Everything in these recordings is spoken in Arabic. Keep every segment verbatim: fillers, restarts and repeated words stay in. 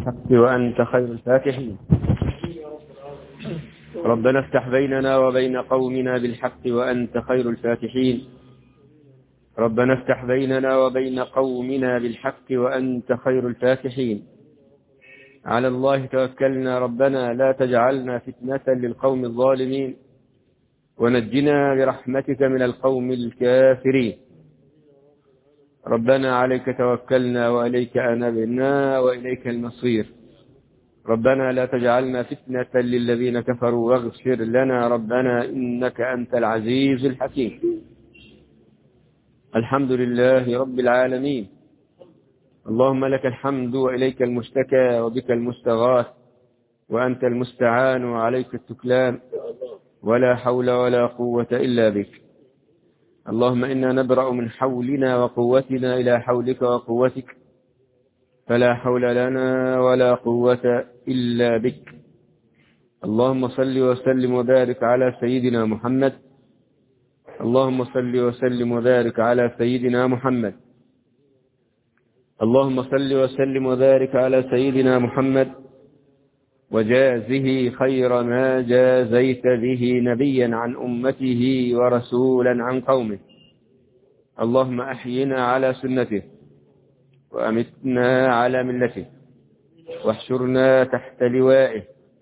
بالحق وأنت خير الفاتحين. ربنا افتح بيننا وبين قومنا بالحق وأنت خير الفاتحين. ربنا افتح بيننا وبين قومنا بالحق وأنت خير الفاتحين. على الله توكلنا ربنا لا تجعلنا فتنة للقوم الظالمين ونجنا برحمتك من القوم الكافرين. ربنا عليك توكلنا وإليك أنبنا وإليك المصير. ربنا لا تجعلنا فتنة للذين كفروا واغفر لنا ربنا إنك أنت العزيز الحكيم. الحمد لله رب العالمين. اللهم لك الحمد وإليك المشتكى وبك المستغاث وأنت المستعان وعليك التكلان ولا حول ولا قوة إلا بك. اللهم إنا نبرأ من حولنا وقوتنا إلى حولك وقوتك فلا حول لنا ولا قوة إلا بك. اللهم صل وسلم وبارك على سيدنا محمد. اللهم صل وسلم وبارك على سيدنا محمد. اللهم صل وسلم وبارك على سيدنا محمد وجازه خير ما جازيت به نبيا عن أمته ورسولا عن قومه. اللهم أحينا على سنته وأمتنا على ملته واحشرنا تحت لوائه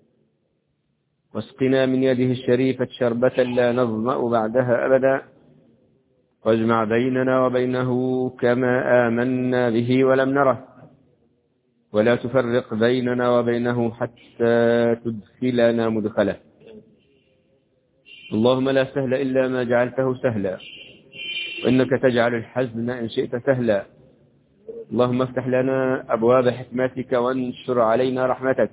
واسقنا من يده الشريفة شربة لا نظمأ بعدها أبدا واجمع بيننا وبينه كما آمنا به ولم نره ولا تفرق بيننا وبينه حتى تدخلنا مدخله. اللهم لا سهل إلا ما جعلته سهلا وإنك تجعل الحزن إن شئت سهلا. اللهم افتح لنا أبواب حكمتك وانشر علينا رحمتك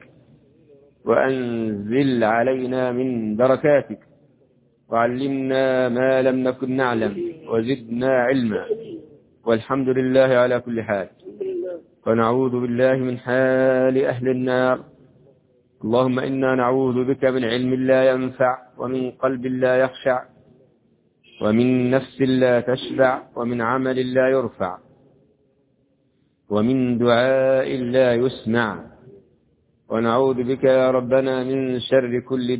وأنزل علينا من بركاتك وعلمنا ما لم نكن نعلم وزدنا علما والحمد لله على كل حال. ونعوذ بالله من حال أهل النار. اللهم إنا نعوذ بك من علم لا ينفع ومن قلب لا يخشع ومن نفس لا تشبع ومن عمل لا يرفع ومن دعاء لا يسمع. ونعوذ بك يا ربنا من شر كل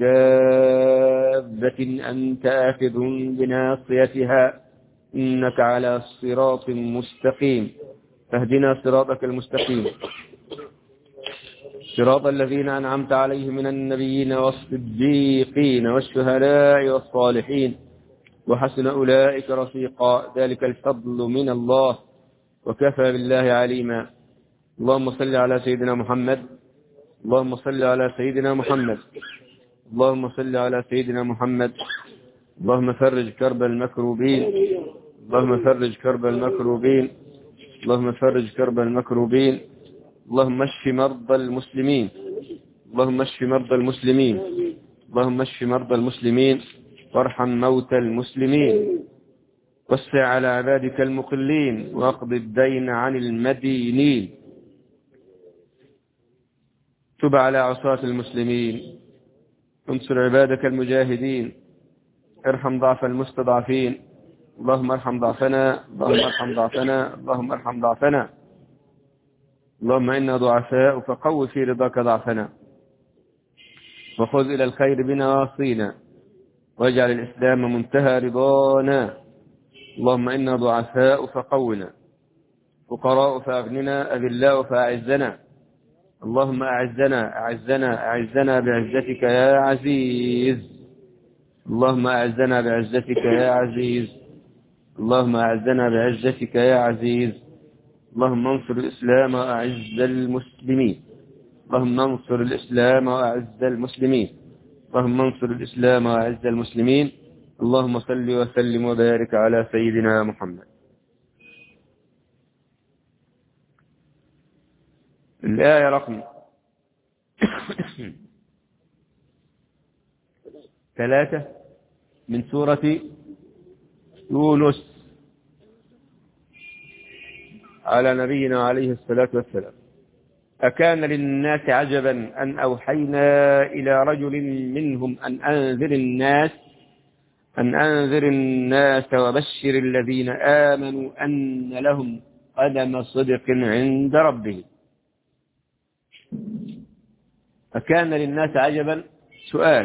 دابة أنت آخذ بناصيتها إنك على صراط مستقيم. فاهدنا صراطك المستقيم صراط الذين أنعمت عليهم من النبيين والصديقين والشهداء والصالحين وحسن أولئك رفيقا ذلك الفضل من الله وكفى بالله عليما. اللهم صل على سيدنا محمد. اللهم صل على سيدنا محمد. اللهم صل على سيدنا محمد. اللهم فرج كرب المكروبين. اللهم فرج كرب المكروبين. اللهم فرج كرب المكروبين. اللهم اشف مرضى المسلمين. اللهم اشف مرضى المسلمين. اللهم اشف مرضى المسلمين وارحم موتى المسلمين وسع على عبادك المقلين واقض الدين عن المدينين. تب على عصاة المسلمين. انصر عبادك المجاهدين. ارحم ضعف المستضعفين. اللهم ارحم ضعفنا. اللهم ارحم ضعفنا. اللهم ارحم ضعفنا. اللهم إنا ضعفاء فقو في رضاك ضعفنا وخذ إلى الخير بنواصينا واجعل الإسلام منتهى رضانا. اللهم إنا ضعفاء فقونا فقراء فأغننا أذلاء فأعزنا. اللهم أعزنا أعزنا أعزنا بعزتك يا عزيز. اللهم أعزنا بعزتك يا عزيز. اللهم أعزنا بعزتك يا عزيز. اللهم انصر الإسلام وأعز المسلمين. اللهم انصر الإسلام وأعز المسلمين. اللهم انصر الإسلام وأعز المسلمين. اللهم صل وسلم وبارك على سيدنا محمد. الآية رقم ثلاثة من سورة يونس على نبينا عليه الصلاة والسلام. أكان للناس عجبا أن أوحينا إلى رجل منهم أن أنذر الناس أن أنذر الناس وبشر الذين آمنوا أن لهم قدم صدق عند ربهم. أكان للناس عجبا سؤال،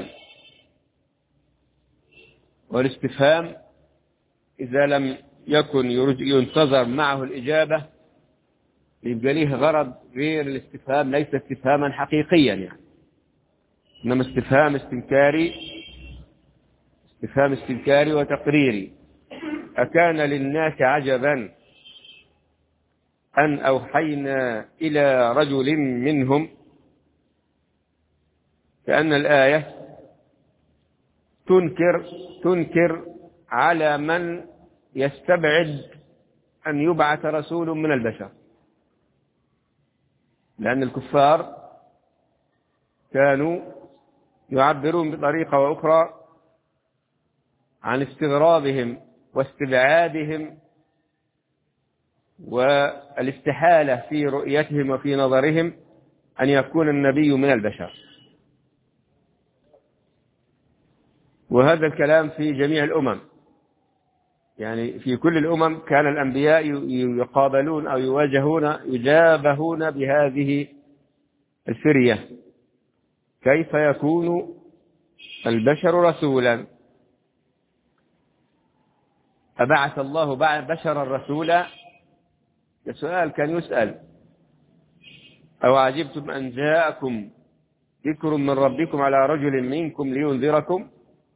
والاستفهام إذا لم يكن ينتظر معه الإجابة يبقى ليه غرض غير الاستفهام، ليس استفهاما حقيقيا يعني، إنما استفهام استنكاري، استفهام استنكاري وتقريري. أكان للناس عجبا أن أوحينا إلى رجل منهم، كأن الآية تنكر تنكر على من يستبعد أن يبعث رسول من البشر، لأن الكفار كانوا يعبرون بطريقة وأخرى عن استغرابهم واستبعادهم والاستحالة في رؤيتهم وفي نظرهم أن يكون النبي من البشر. وهذا الكلام في جميع الأمم، يعني في كل الأمم كان الأنبياء يقابلون أو يواجهون يجابهون بهذه الفرية: كيف يكون البشر رسولا؟ أبعث الله بشرا رسولا؟ السؤال كان يسأل. أو عجبتم أن جاءكم ذكر من ربكم على رجل منكم لينذركم؟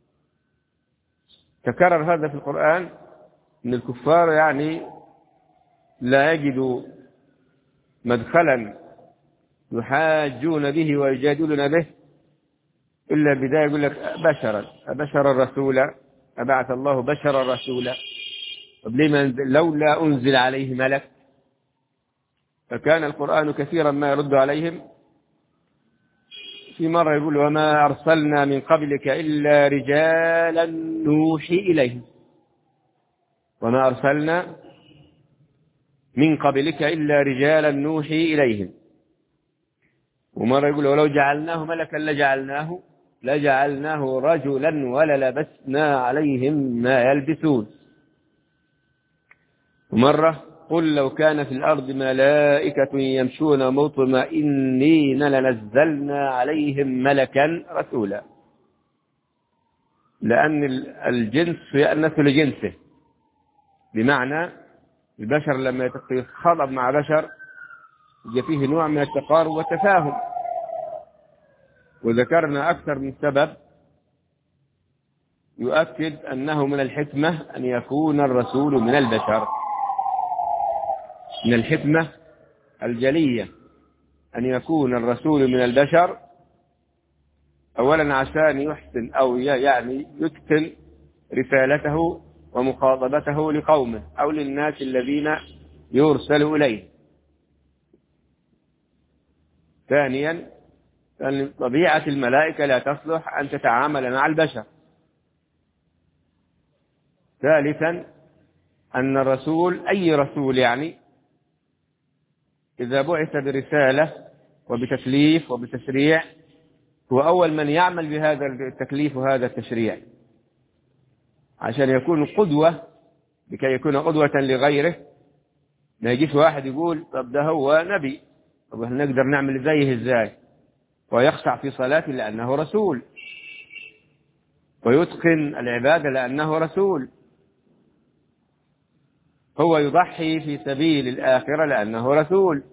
تكرر هذا في القرآن، أن الكفار يعني لا يجدوا مدخلا يحاجون به ويجادلون به إلا بداية يقول لك بشرا بشرا رسولا، أبعث الله بشرا رسولا، لولا أنزل عليه ملك. فكان القرآن كثيرا ما يرد عليهم. في مرة يقول: وما أرسلنا من قبلك إلا رجالا نوحي إليهم، وما أرسلنا من قبلك إلا رجالا نوحي إليهم. ومرة يقول: ولو جعلناه ملكا لجعلناه لجعلناه رجلا وللبسنا عليهم ما يلبسون. ومرة: قل لو كان في الأرض ملائكة يمشون مطمئنين لنزلنا عليهم ملكا رسولا، لأن الجنس يأنس لجنسه، بمعنى البشر لما يتخاطب مع بشر يجي فيه نوع من التقارب والتفاهم. وذكرنا أكثر من سبب يؤكد أنه من الحكمة أن يكون الرسول من البشر، من الحكمة الجلية أن يكون الرسول من البشر. أولا عشان يحسن أو يعني يتقن رسالته ومخاطبته لقومه أو للناس الذين يرسل إليه. ثانيا أن طبيعة الملائكة لا تصلح أن تتعامل مع البشر. ثالثا أن الرسول أي رسول يعني إذا بعث برسالة وبتكليف وبتشريع هو أول من يعمل بهذا التكليف وهذا التشريع، عشان يكون قدوة، لكي يكون قدوة لغيره. ما يجيش واحد يقول: طب ده هو نبي، طب نقدر نعمل زيه ازاي؟ ويخشع في صلاته لأنه رسول، ويتقن العبادة لأنه رسول، هو يضحي في سبيل الآخرة لأنه رسول،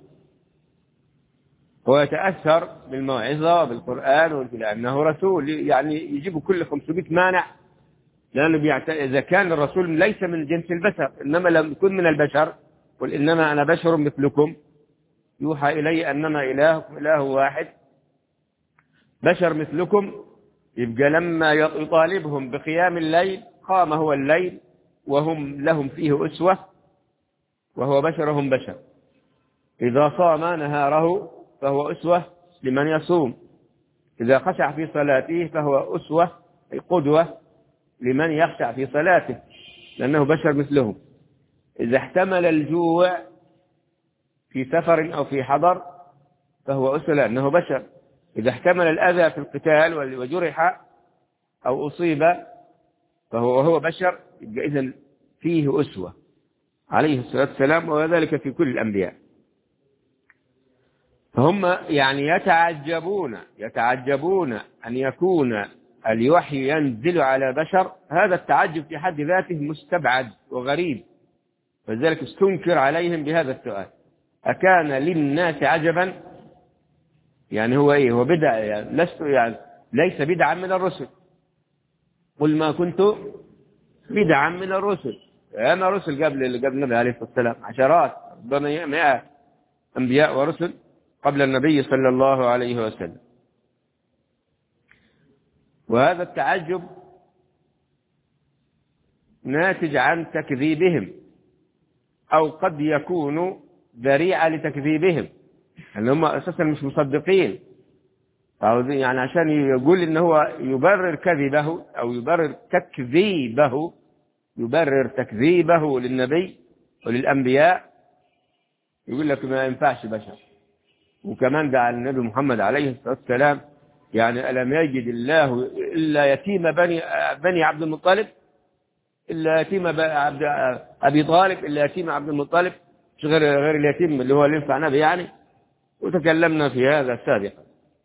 هو يتأثر بالموعظة وبالقرآن لأنه رسول. يعني يجيب كل خمسمائة مانع، لأنه بيعت... إذا كان الرسول ليس من جنس البشر، إنما لم يكن من البشر، قل إنما أنا بشر مثلكم يوحى إلي أنما إلهكم إله واحد، بشر مثلكم. يبقى لما يطالبهم بقيام الليل قام هو الليل وهم لهم فيه أسوة، وهو بشرهم بشر. إذا صام نهاره فهو أسوة لمن يصوم، إذا خشع في صلاته فهو أسوة قدوة لمن يخشع في صلاته لأنه بشر مثلهم. إذا احتمل الجوع في سفر أو في حضر فهو أسوة لأنه بشر. إذا احتمل الأذى في القتال وجرح أو أصيب فهو وهو بشر، إذن فيه أسوة عليه الصلاة والسلام، وذلك في كل الأنبياء. فهم يعني يتعجبون يتعجبون أن يكون الوحي ينزل على بشر. هذا التعجب في حد ذاته مستبعد وغريب، فلذلك استنكر عليهم بهذا السؤال: أكان للناس عجبا؟ يعني هو إيه؟ هو بدع يعني؟ لست يعني ليس بدعا من الرسل. قل ما كنت بدعا من الرسل. أنا رسل قبل قبل النبي عليه الصلاة والسلام عشرات ربما مئات أنبياء ورسل قبل النبي صلى الله عليه وسلم. وهذا التعجب ناتج عن تكذيبهم، أو قد يكون ذريعة لتكذيبهم، اللي هم أساسا مش مصدقين، يعني عشان يقول إن هو يبرر كذبه أو يبرر تكذيبه يبرر تكذيبه للنبي وللأنبياء، يقول لك ما ينفعش بشر. وكمان دعا النبي محمد عليه الصلاة والسلام يعني ألم يجد الله إلا يتيم بني بني عبد المطلب إلا يتيم عبد أبي طالب إلا يتيم عبد المطلب، مش غير غير اليتيم اللي هو اللي ينفع نبي يعني. وتكلمنا في هذا سابقا.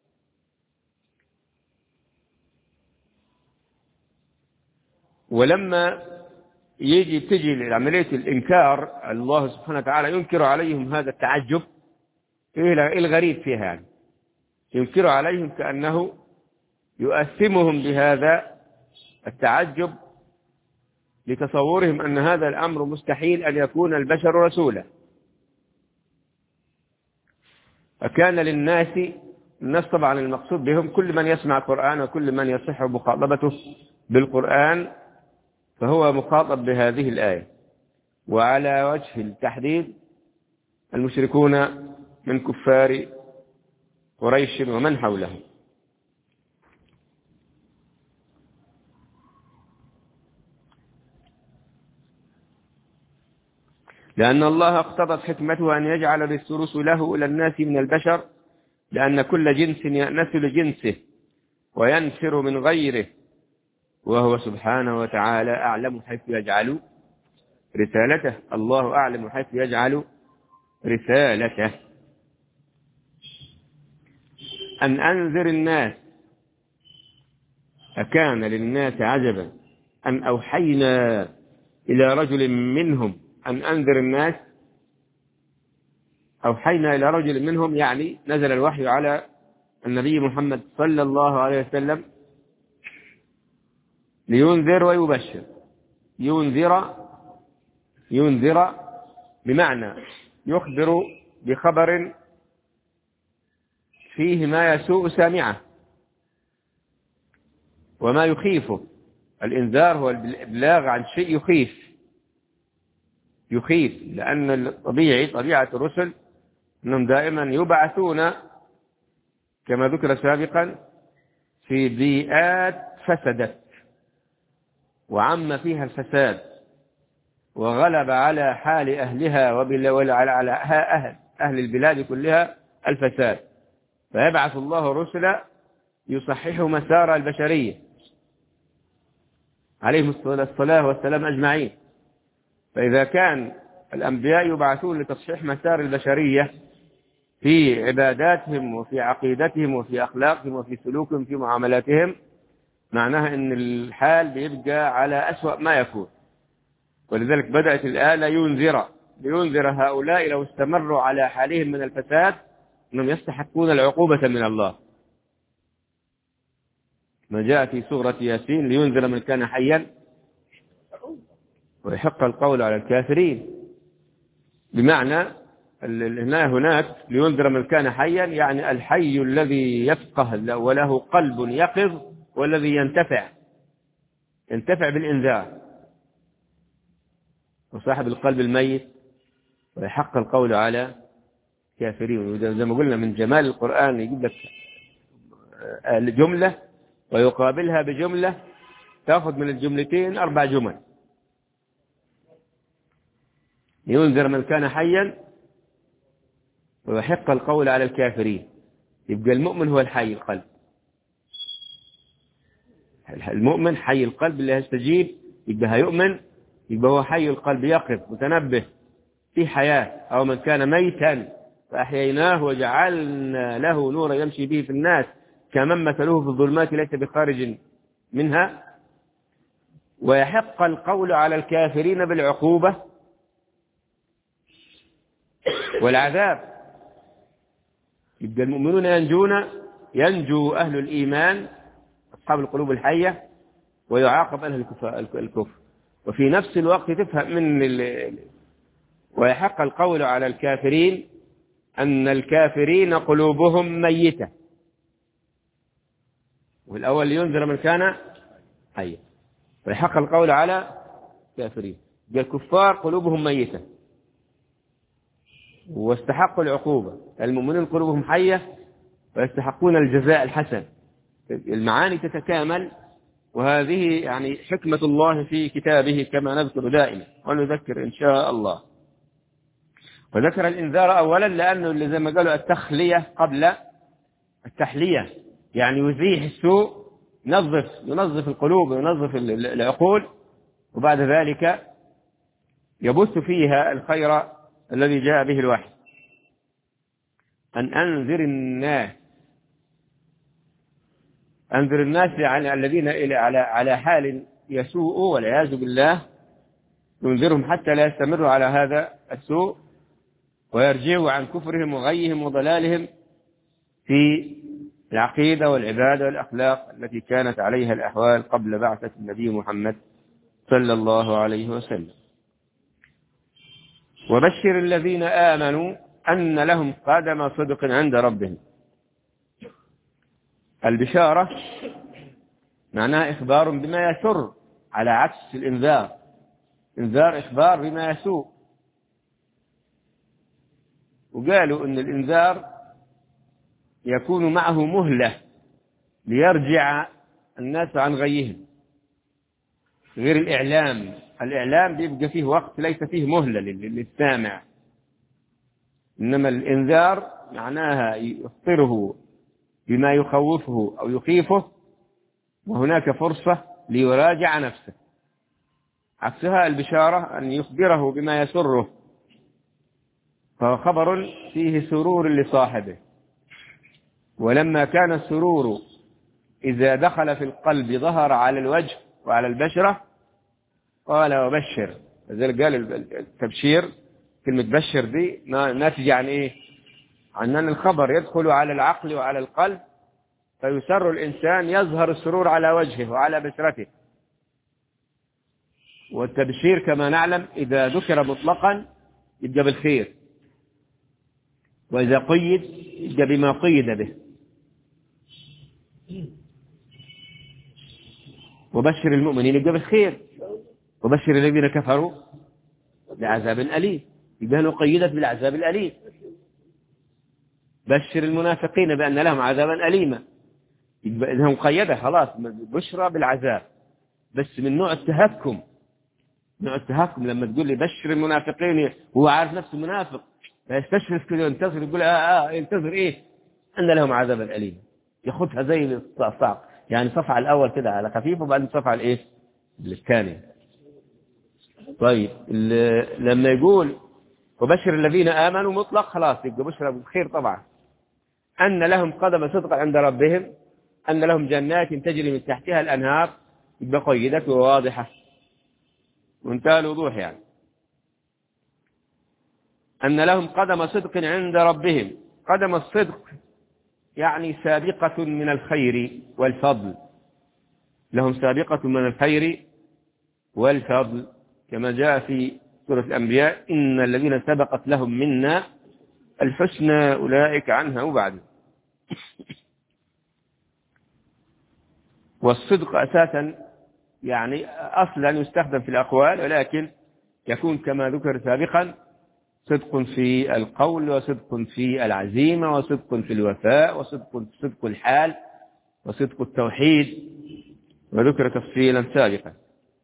ولما يجي تجي عملية الإنكار، الله سبحانه وتعالى ينكر عليهم هذا التعجب. إيه الغريب فيها؟ يعني ينكر عليهم كأنه يؤثمهم بهذا التعجب لتصورهم أن هذا الأمر مستحيل أن يكون البشر رسولا. أكان للناس، الناس طبعا المقصود بهم كل من يسمع القرآن وكل من يصح مخاطبته بالقرآن فهو مخاطب بهذه الآية. وعلى وجه التحديد المشركون من كفار قريش ومن حولهم. لأن الله اقتضت حكمته أن يجعل رسله إلى الناس من البشر، لأن كل جنس يأنس لجنسه وينفر من غيره، وهو سبحانه وتعالى أعلم حيث يجعل رسالته. الله أعلم حيث يجعل رسالته. أن أنذر الناس. أكان للناس عجبا أن أوحينا إلى رجل منهم أن أنذر الناس. أوحينا إلى رجل منهم يعني نزل الوحي على النبي محمد صلى الله عليه وسلم لينذر ويبشر. ينذر ينذر بمعنى يخبر بخبر فيه ما يسوء سامعه وما يخيفه. الإنذار هو الإبلاغ عن شيء يخيف يخيف لأن الطبيعي طبيعة الرسل أنهم دائما يبعثون كما ذكر سابقا في بيئات فسدت وعم فيها الفساد وغلب على حال أهلها وعلى أهل, أهل البلاد كلها الفساد، فيبعث الله رسلا يصححوا مسار البشرية عليهم الصلاة والسلام أجمعين. فإذا كان الأنبياء يبعثون لتصحيح مسار البشرية في عباداتهم وفي عقيدتهم وفي أخلاقهم وفي سلوكهم في معاملاتهم، معناها أن الحال بيبقى على أسوأ ما يكون. ولذلك بدأت الآية ينذر لينذر هؤلاء لو استمروا على حالهم من الفساد أنهم يستحقون العقوبة من الله. ما جاء في سورة ياسين لينذر من كان حيا ويحق القول على الكافرين، بمعنى هناك لينذر من كان حيا يعني الحي الذي يفقه وله قلب يقظ والذي ينتفع ينتفع بالإنذار، وصاحب القلب الميت ويحق القول على الكافرين. زي ما قلنا من جمال القرآن يجيب لك جملة ويقابلها بجملة تأخذ من الجملتين أربع جمل. ينذر من كان حيا ويحق القول على الكافرين. يبقى المؤمن هو الحي القلب، المؤمن حي القلب اللي يستجيب، يبقى هيؤمن، يبقى هو حي القلب يقظ متنبه في حياة. أو من كان ميتا فأحييناه وجعلنا له نورا يمشي به في الناس كمن مثله في الظلمات ليس بخارج منها. ويحق القول على الكافرين بالعقوبة والعذاب. يبقى المؤمنون ينجون، ينجو أهل الإيمان أصحاب القلوب الحية، ويعاقب أهل الكفر. وفي نفس الوقت تفهم من ال... ويحق القول على الكافرين أن الكافرين قلوبهم ميتة، والأول لينذر من كان حيا. ويحق القول على الكافرين، الكفار قلوبهم ميتة واستحقوا العقوبة، المؤمنين قلوبهم حية ويستحقون الجزاء الحسن. المعاني تتكامل، وهذه يعني حكمة الله في كتابه كما نذكر دائما ونذكر إن شاء الله. وذكر الإنذار أولا لأنه اللي زي ما قالوا التخلية قبل التحلية، يعني يزيح السوء، ينظف ينظف القلوب وينظف العقول، وبعد ذلك يبث فيها الخير الذي جاء به الوحي. أن أنذر الناس، أنذر الناس يعني الذين على على حال يسوء والعياذ بالله، ينذرهم حتى لا يستمروا على هذا السوء ويرجعوا عن كفرهم وغيهم وضلالهم في العقيدة والعبادة والأخلاق التي كانت عليها الأحوال قبل بعثة النبي محمد صلى الله عليه وسلم. وبشر الذين آمنوا أن لهم قدم صدق عند ربهم. البشارة معناها إخبار بما يسر، على عكس الإنذار. إنذار إخبار بما يسوء. وقالوا أن الإنذار يكون معه مهلة ليرجع الناس عن غيهم، غير الإعلام. الإعلام بيبقى فيه وقت ليس فيه مهلة للسامع، إنما الإنذار معناها يخبره بما يخوفه أو يخيفه، وهناك فرصة ليراجع نفسه. عكسها البشارة أن يخبره بما يسره، فهو خبر فيه سرور لصاحبه. ولما كان السرور إذا دخل في القلب ظهر على الوجه وعلى البشرة، قال وبشر. لذلك قال التبشير، كلمة بشر دي ناتجة عن إيه؟ عن أن الخبر يدخل على العقل وعلى القلب فيسر الإنسان، يظهر السرور على وجهه وعلى بشرته. والتبشير كما نعلم إذا ذكر مطلقا يبقى بالخير، وإذا قيد يبقى بما قيد به. وبشر المؤمنين يبقى بالخير، وبشر الذين كفروا بعذاب أليم، يبقى أنه قيدت بالعذاب الأليم. بشر المنافقين بأن لهم عذابا أليما، يبقى إذا مقيدة خلاص بشرى بالعذاب، بس من نوع التهكم. نوع التهكم لما تقول لي بشر المنافقين هو عارف نفسه منافق، فيستشرف كده ينتظر، يقول آه آه ينتظر إيه؟ أن لهم عذابا أليما، ياخدها زي الصعصاع، يعني صفع الأول كده على خفيف وبعدين صفع الإيه الثاني. طيب لما يقول وبشر الذين آمنوا مطلق خلاص يبقى بشرى بالخير طبعا. أن لهم قدم صدق عند ربهم، أن لهم جنات تجري من تحتها الأنهار، يبقى قيدت وواضحة وانتهى الوضوح. يعني أن لهم قدم صدق عند ربهم. قدم الصدق يعني سابقة من الخير والفضل، لهم سابقة من الخير والفضل، كما جاء في سورة الأنبياء إن الذين سبقت لهم منا الحسنى أولئك عنها وبعد. والصدق أساسا يعني أصلا يستخدم في الأقوال، ولكن يكون كما ذكر سابقا صدق في القول، وصدق في العزيمة، وصدق في الوفاء، وصدق صدق الحال، وصدق التوحيد، وذكر تفصيلا سابقا.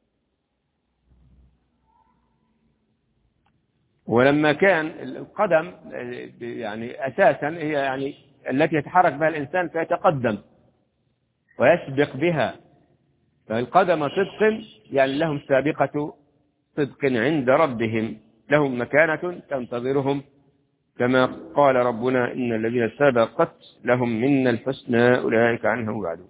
ولما كان القدم يعني أساسا هي يعني التي يتحرك بها الإنسان فيتقدم ويسبق بها، فالقدم صدق يعني لهم سابقة صدق عند ربهم، لهم مكانة تنتظرهم كما قال ربنا إن الذين سبقت لهم منا الحسنى أولئك عنها مبعدون.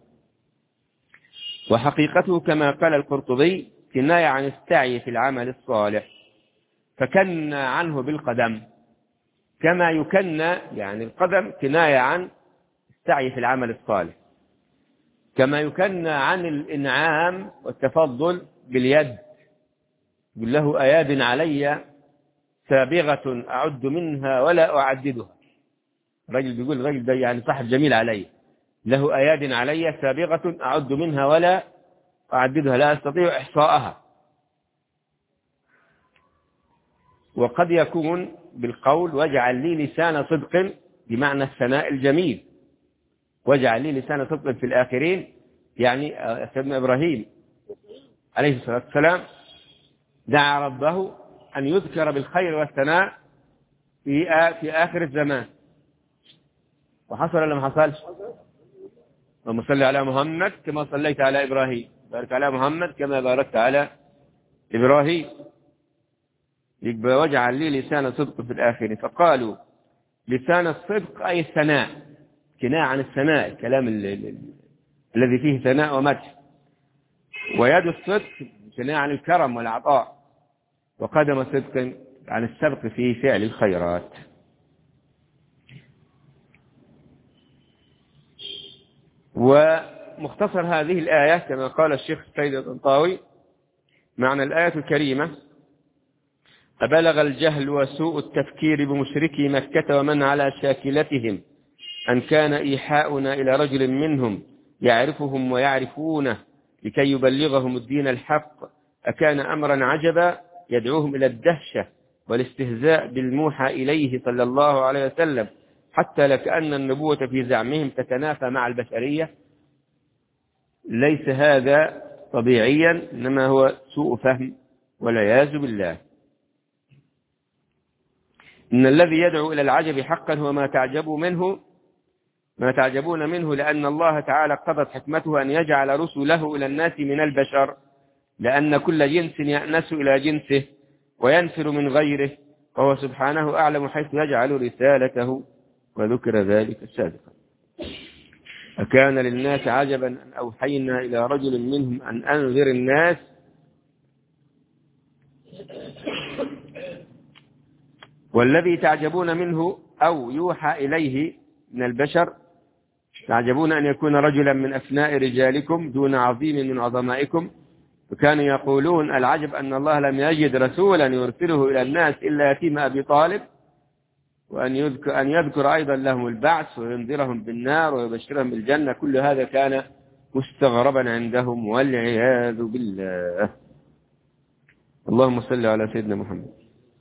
وحقيقته كما قال القرطبي كناية عن السعي في العمل الصالح، فكنى عنه بالقدم كما يكنى، يعني القدم كناية عن السعي في العمل الصالح، كما يكنى عن الإنعام والتفضل باليد، يقول له أياد علي سابغة أعد منها ولا أعددها. رجل بيقول الرجل ده يعني صاحب جميل علي، له أياد علي سابغة أعد منها ولا أعددها، لا أستطيع إحصاءها. وقد يكون بالقول واجعل لي لسان صدق بمعنى الثناء الجميل، واجعل لي لسان صدق في الآخرين، يعني سيدنا إبراهيم عليه الصلاة والسلام دعا ربه أن يذكر بالخير والثناء في في آخر الزمان، وحصل ولا ما حصلش؟ اللهم صل على محمد كما صليت على إبراهيم، بارك على محمد كما باركت على إبراهيم. يبقى واجعل لي لسان صدق في الآخرين. فقالوا لسان الصدق أي الثناء، كناية عن الثناء، الكلام الذي فيه ثناء ومدح. ويد الصدق كناية عن الكرم والعطاء. وقدم صدق عن السبق في فعل الخيرات. ومختصر هذه الآية كما قال الشيخ سيد الطنطاوي معنى الآية الكريمة: أبلغ الجهل وسوء التفكير بمشركي مكة ومن على شاكلتهم أن كان إيحاؤنا إلى رجل منهم يعرفهم ويعرفونه لكي يبلغهم الدين الحق أكان أمرا عجبا يدعوهم إلى الدهشة والاستهزاء بالموحى إليه صلى الله عليه وسلم، حتى لكأن النبوة في زعمهم تتنافى مع البشرية. ليس هذا طبيعيا، إنما هو سوء فهم والعياذ بالله. إن الذي يدعو إلى العجب حقا هو ما تعجبوا منه ما تعجبون منه، لأن الله تعالى قضت حكمته أن يجعل رسله إلى الناس من البشر، لأن كل جنس يأنس إلى جنسه وينفر من غيره، وهو سبحانه أعلم حيث يجعل رسالته، وذكر ذلك سابقا. أكان للناس عجبا أن أوحينا إلى رجل منهم أن أنذر الناس والذي تعجبون منه أو يوحى إليه من البشر تعجبون أن يكون رجلا من أثناء رجالكم دون عظيم من عظمائكم. وكانوا يقولون العجب أن الله لم يجد رسولا يرسله إلى الناس إلا يتيم أبي طالب، وأن يذكر, أن يذكر أيضا لهم البعث وينذرهم بالنار ويبشرهم بالجنة. كل هذا كان مستغربا عندهم والعياذ بالله. اللهم صل على سيدنا محمد.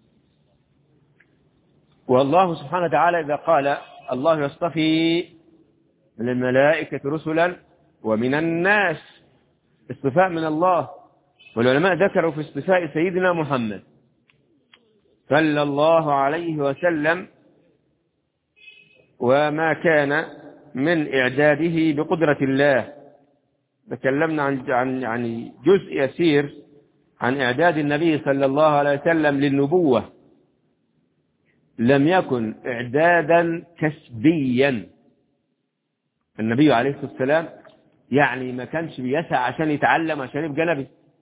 والله سبحانه وتعالى إذا قال الله يصطفي من الملائكة رسلا ومن الناس، اصطفاء من الله. والعلماء ذكروا في اصطفاء سيدنا محمد صلى الله عليه وسلم وما كان من إعداده بقدرة الله. تكلمنا عن عن عن جزء يسير عن إعداد النبي صلى الله عليه وسلم للنبوة. لم يكن إعدادا كسبيا. النبي عليه الصلاة والسلام يعني ما كانش بيسعى عشان يتعلم عشان يبقى نبي،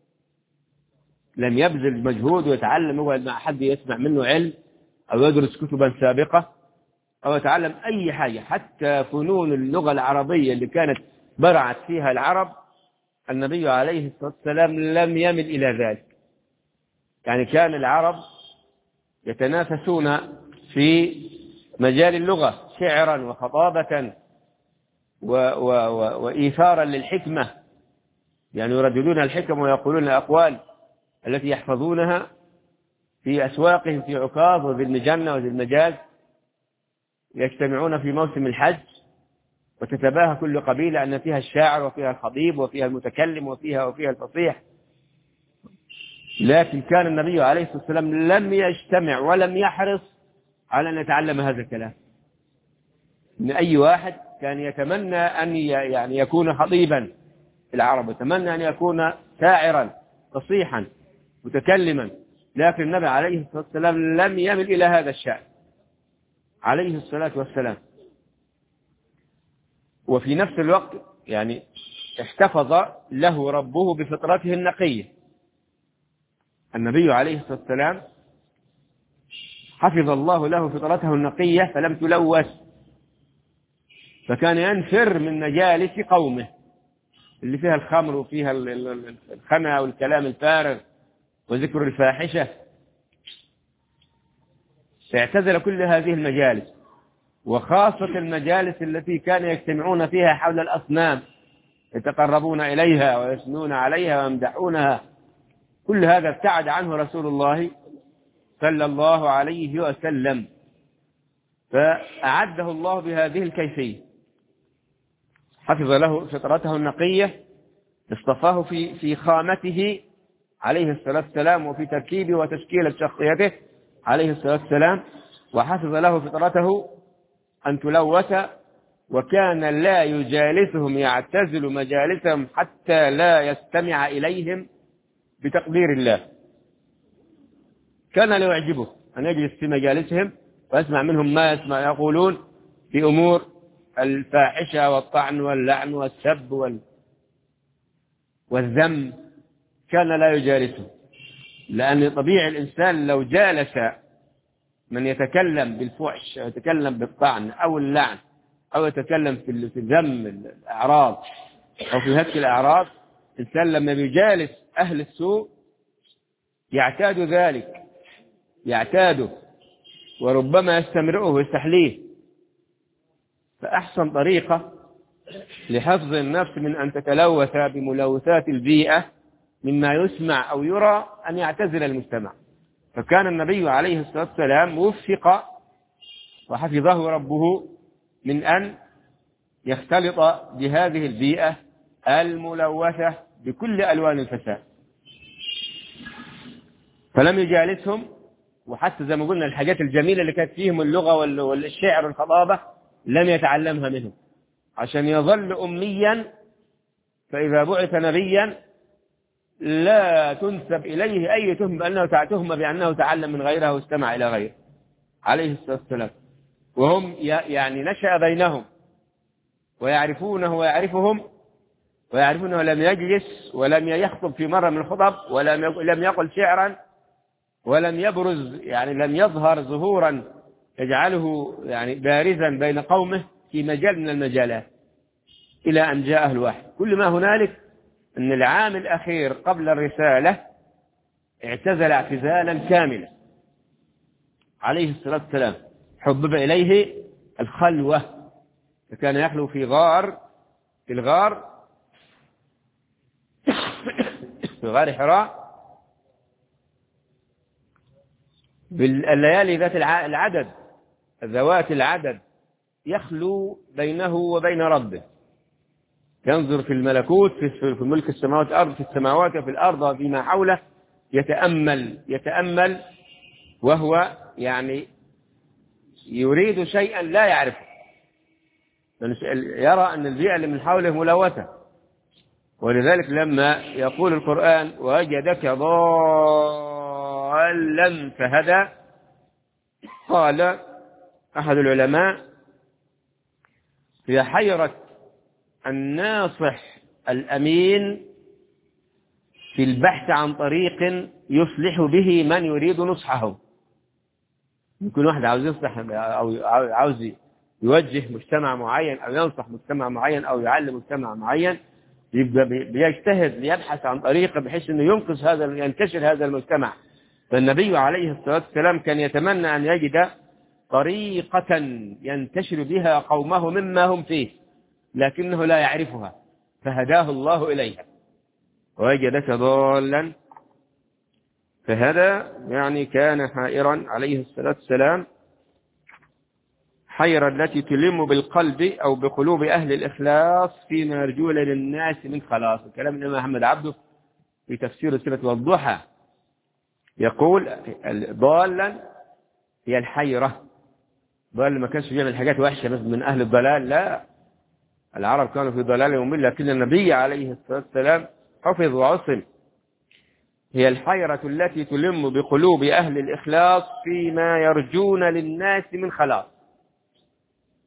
لم يبذل مجهود ويتعلم هو مع حد يسمع منه علم أو يدرس كتبا سابقة أو يتعلم أي حاجة. حتى فنون اللغة العربية اللي كانت برعت فيها العرب النبي عليه الصلاة والسلام لم يمل إلى ذلك. يعني كان العرب يتنافسون في مجال اللغة شعرا وخطابة و و و وإيثارا للحكمة، يعني يرددون الحكم ويقولون الأقوال التي يحفظونها في أسواقهم في عكاظ وذي المجنة وذي المجاز. يجتمعون في موسم الحج وتتباهى كل قبيلة أن فيها الشاعر وفيها الخطيب وفيها المتكلم وفيها وفيها الفصيح. لكن كان النبي عليه الصلاة والسلام لم يجتمع ولم يحرص على أن يتعلم هذا الكلام. إن أي واحد كان يتمنى أن يعني يكون خطيبا في العرب، يتمنى أن يكون شاعرا فصيحا متكلما، لكن النبي عليه الصلاة والسلام لم يمل إلى هذا الشأن. عليه الصلاة والسلام. وفي نفس الوقت يعني احتفظ له ربه بفطرته النقية. النبي عليه الصلاة والسلام حفظ الله له فطرته النقية فلم تلوث، فكان ينفر من مجالس قومه اللي فيها الخمر وفيها الخنا والكلام الفارغ وذكر الفاحشة، اعتزل كل هذه المجالس، وخاصة المجالس التي كانوا يجتمعون فيها حول الأصنام يتقربون إليها ويثنون عليها ويمدحونها. كل هذا ابتعد عنه رسول الله صلى الله عليه وسلم، فأعده الله بهذه الكيفية. حفظ له فطرته النقية، اصطفاه في في خامته عليه الصلاة والسلام وفي تركيبه وتشكيل شخصيته عليه الصلاة والسلام، وحفظ له فطرته أن تلوث، وكان لا يجالسهم، يعتزل مجالسهم حتى لا يستمع إليهم بتقدير الله. كان لا يعجبه أن يجلس في مجالسهم ويسمع منهم ما يسمع يقولون في أمور الفاحشة والطعن واللعن والسب وال... والذم، كان لا يجالسه، لأن طبيعي الإنسان لو جالس من يتكلم بالفحش أو يتكلم بالطعن أو اللعن أو يتكلم في في ذم الأعراض أو في هتك الأعراض، الإنسان لما بيجالس أهل السوء يعتاد ذلك، يعتاده وربما يستمرئه ويستحليه. فأحسن طريقة لحفظ النفس من أن تتلوث بملوثات البيئة مما يسمع أو يرى أن يعتزل المجتمع. فكان النبي عليه الصلاة والسلام وفق وحفظه ربه من أن يختلط بهذه البيئة الملوثة بكل ألوان الفساد، فلم يجالسهم. وحتى زي ما قلنا الحاجات الجميلة اللي كانت فيهم اللغة والشعر والخطابة لم يتعلمها منهم عشان يظل أميا، فإذا بعث نبيا لا تنسب إليه أي تهم بأنه تهمة بأنه تعلم من غيره واستمع إلى غيره عليه الصلاة والسلام. وهم يعني نشأ بينهم ويعرفونه ويعرفهم ويعرفونه، لم يجلس ولم يخطب في مرة من الخطب ولم لم يقل شعرا ولم يبرز، يعني لم يظهر ظهورا يجعله يعني بارزا بين قومه في مجال من المجالات إلى أن جاءه الوحي. كل ما هنالك أن العام الأخير قبل الرسالة اعتزل اعتزالا كاملا عليه الصلاة والسلام، حبب إليه الخلوة، فكان يخلو في غار في الغار في غار حراء بالليالي ذات العدد ذوات العدد، يخلو بينه وبين ربه، ينظر في الملكوت في ملك السماوات والأرض، في السماوات وفي الأرض وفيما حوله، يتأمل يتأمل وهو يعني يريد شيئا لا يعرفه، يرى أن البيئة اللي من حوله ملوثة. ولذلك لما يقول القرآن وجدك ضالا فهدى، قال أحد العلماء هي حيرة الناصح الأمين في البحث عن طريق يصلح به من يريد نصحه. يكون واحد عاوز يصلح أو عاوز يوجه مجتمع معين أو ينصح مجتمع معين أو يعلم مجتمع معين، يبقى بيجتهد ليبحث عن طريقة بحيث أنه ينقذ هذا ينتشر هذا المجتمع. فالنبي عليه الصلاة والسلام كان يتمنى أن يجد طريقة ينتشر بها قومه مما هم فيه، لكنه لا يعرفها، فهداه الله إليها. وجدك ضالا فهدى، يعني كان حائرا عليه الصلاة والسلام، حيرة التي تلم بالقلب أو بقلوب أهل الإخلاص فيما يرجون للناس من خلاص. كلام الإمام أحمد عبده في تفسير سورة والضحى يقول ضالا هي الحيرة. ضال ما كانش بيعمل حاجات وحشة مثل من أهل الضلال، لا، العرب كانوا في ضلال مبين، لكن النبي عليه الصلاة والسلام حفظ وعصم. هي الحيرة التي تلم بقلوب أهل الإخلاص فيما يرجون للناس من خلاص.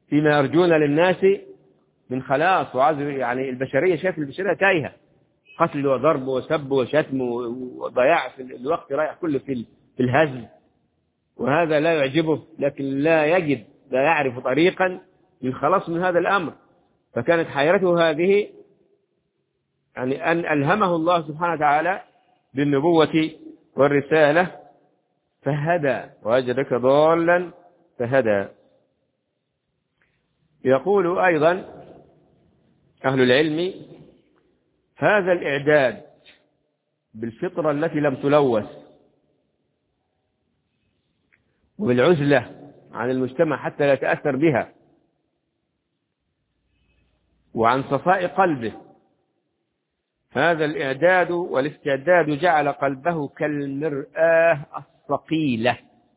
فيما يرجون للناس من خلاص وعزو. يعني البشرية شايف البشرية تايهة، قتل وضرب وسب وشتم وضياع في الوقت، رايح كله في في الهزل، وهذا لا يعجبه، لكن لا يجد لا يعرف طريقا للخلاص من هذا الأمر. فكانت حيرته هذه يعني أن ألهمه الله سبحانه وتعالى بالنبوة والرسالة فهدى، ووجدك ضالا فهدى. يقول أيضا أهل العلم: هذا الإعداد بالفطرة التي لم تلوث وبالعزلة عن المجتمع حتى لا يتأثر بها، وعن صفاء قلبه، هذا الإعداد والاستعداد جعل قلبه كالمرآة الثقيلة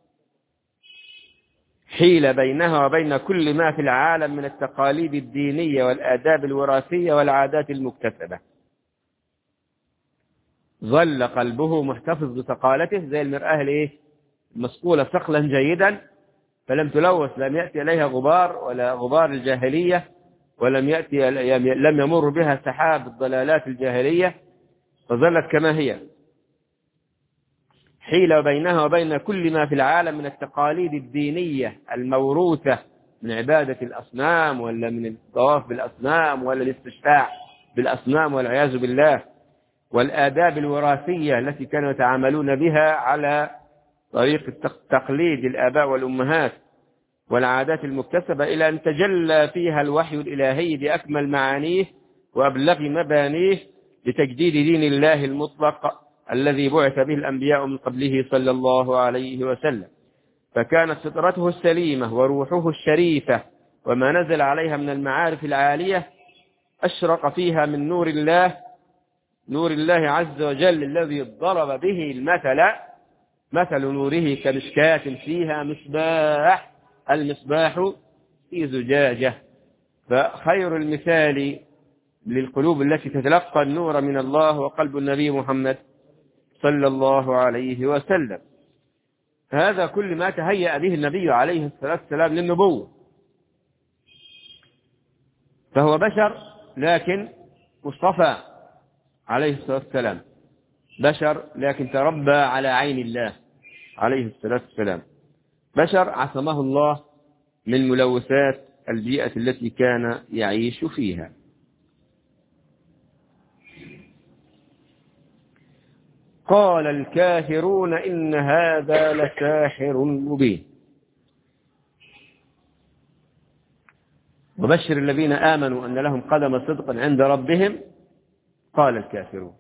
حيل بينها وبين كل ما في العالم من التقاليد الدينية والآداب الوراثية والعادات المكتسبة. ظل قلبه محتفظ بثقالته زي المرآة الايه المصقولة صقلا جيدا، فلم تلوث، لم يأتي إليها غبار ولا غبار الجاهلية، ولم يأتي لم يمر بها سحاب الضلالات الجاهلية، فظلت كما هي حيل بينها وبين كل ما في العالم من التقاليد الدينية الموروثة من عبادة الأصنام، ولا من الطواف بالأصنام، ولا الاستشفاع بالأصنام والعياذ بالله، والآداب الوراثية التي كانوا يتعاملون بها على طريق تقليد الآباء والأمهات، والعادات المكتسبة، إلى أن تجلى فيها الوحي الإلهي بأكمل معانيه وأبلغ مبانيه لتجديد دين الله المطلق الذي بعث به الأنبياء من قبله صلى الله عليه وسلم. فكانت فطرته السليمة وروحه الشريفة وما نزل عليها من المعارف العالية أشرق فيها من نور الله نور الله عز وجل الذي ضرب به المثل، مثل نوره كمشكاة فيها مصباح، المصباح في زجاجة. فخير المثال للقلوب التي تتلقى النور من الله وقلب النبي محمد صلى الله عليه وسلم. هذا كل ما تهيأ به النبي عليه الصلاة والسلام للنبوة، فهو بشر لكن مصطفى عليه الصلاة والسلام، بشر لكن تربى على عين الله عليه الصلاة والسلام، بشر عصمه الله من ملوثات البيئة التي كان يعيش فيها. قال الكافرون إن هذا لساحر مبين وبشر الذين آمنوا أن لهم قدم صدق عند ربهم. قال الكافرون،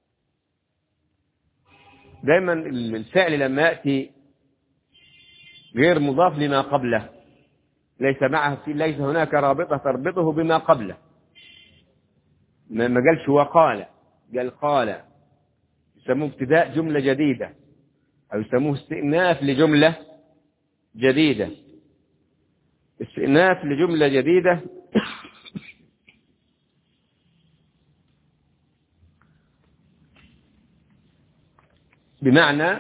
دائما الفعل لما يأتي غير مضاف لما قبله، ليس معه ليس هناك رابطة تربطه بما قبله، ما قالش وقال، قال قال، يسموه ابتداء جملة جديدة أو يسموه استئناف لجملة جديدة. استئناف لجملة جديدة بمعنى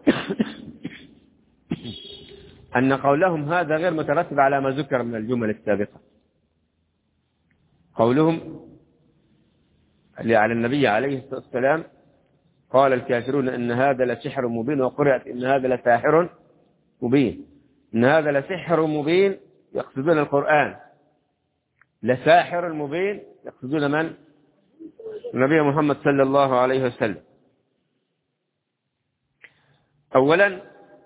أن قولهم هذا غير مترتب على ما ذكر من الجمل السابقة. قولهم على النبي عليه الصلاة والسلام قال الكافرون إن هذا لسحر مبين، وقرأت إن هذا لساحر مبين، إن هذا لسحر مبين يقصدون القرآن، لساحر مبين يقصدون من؟ النبي محمد صلى الله عليه وسلم. أولا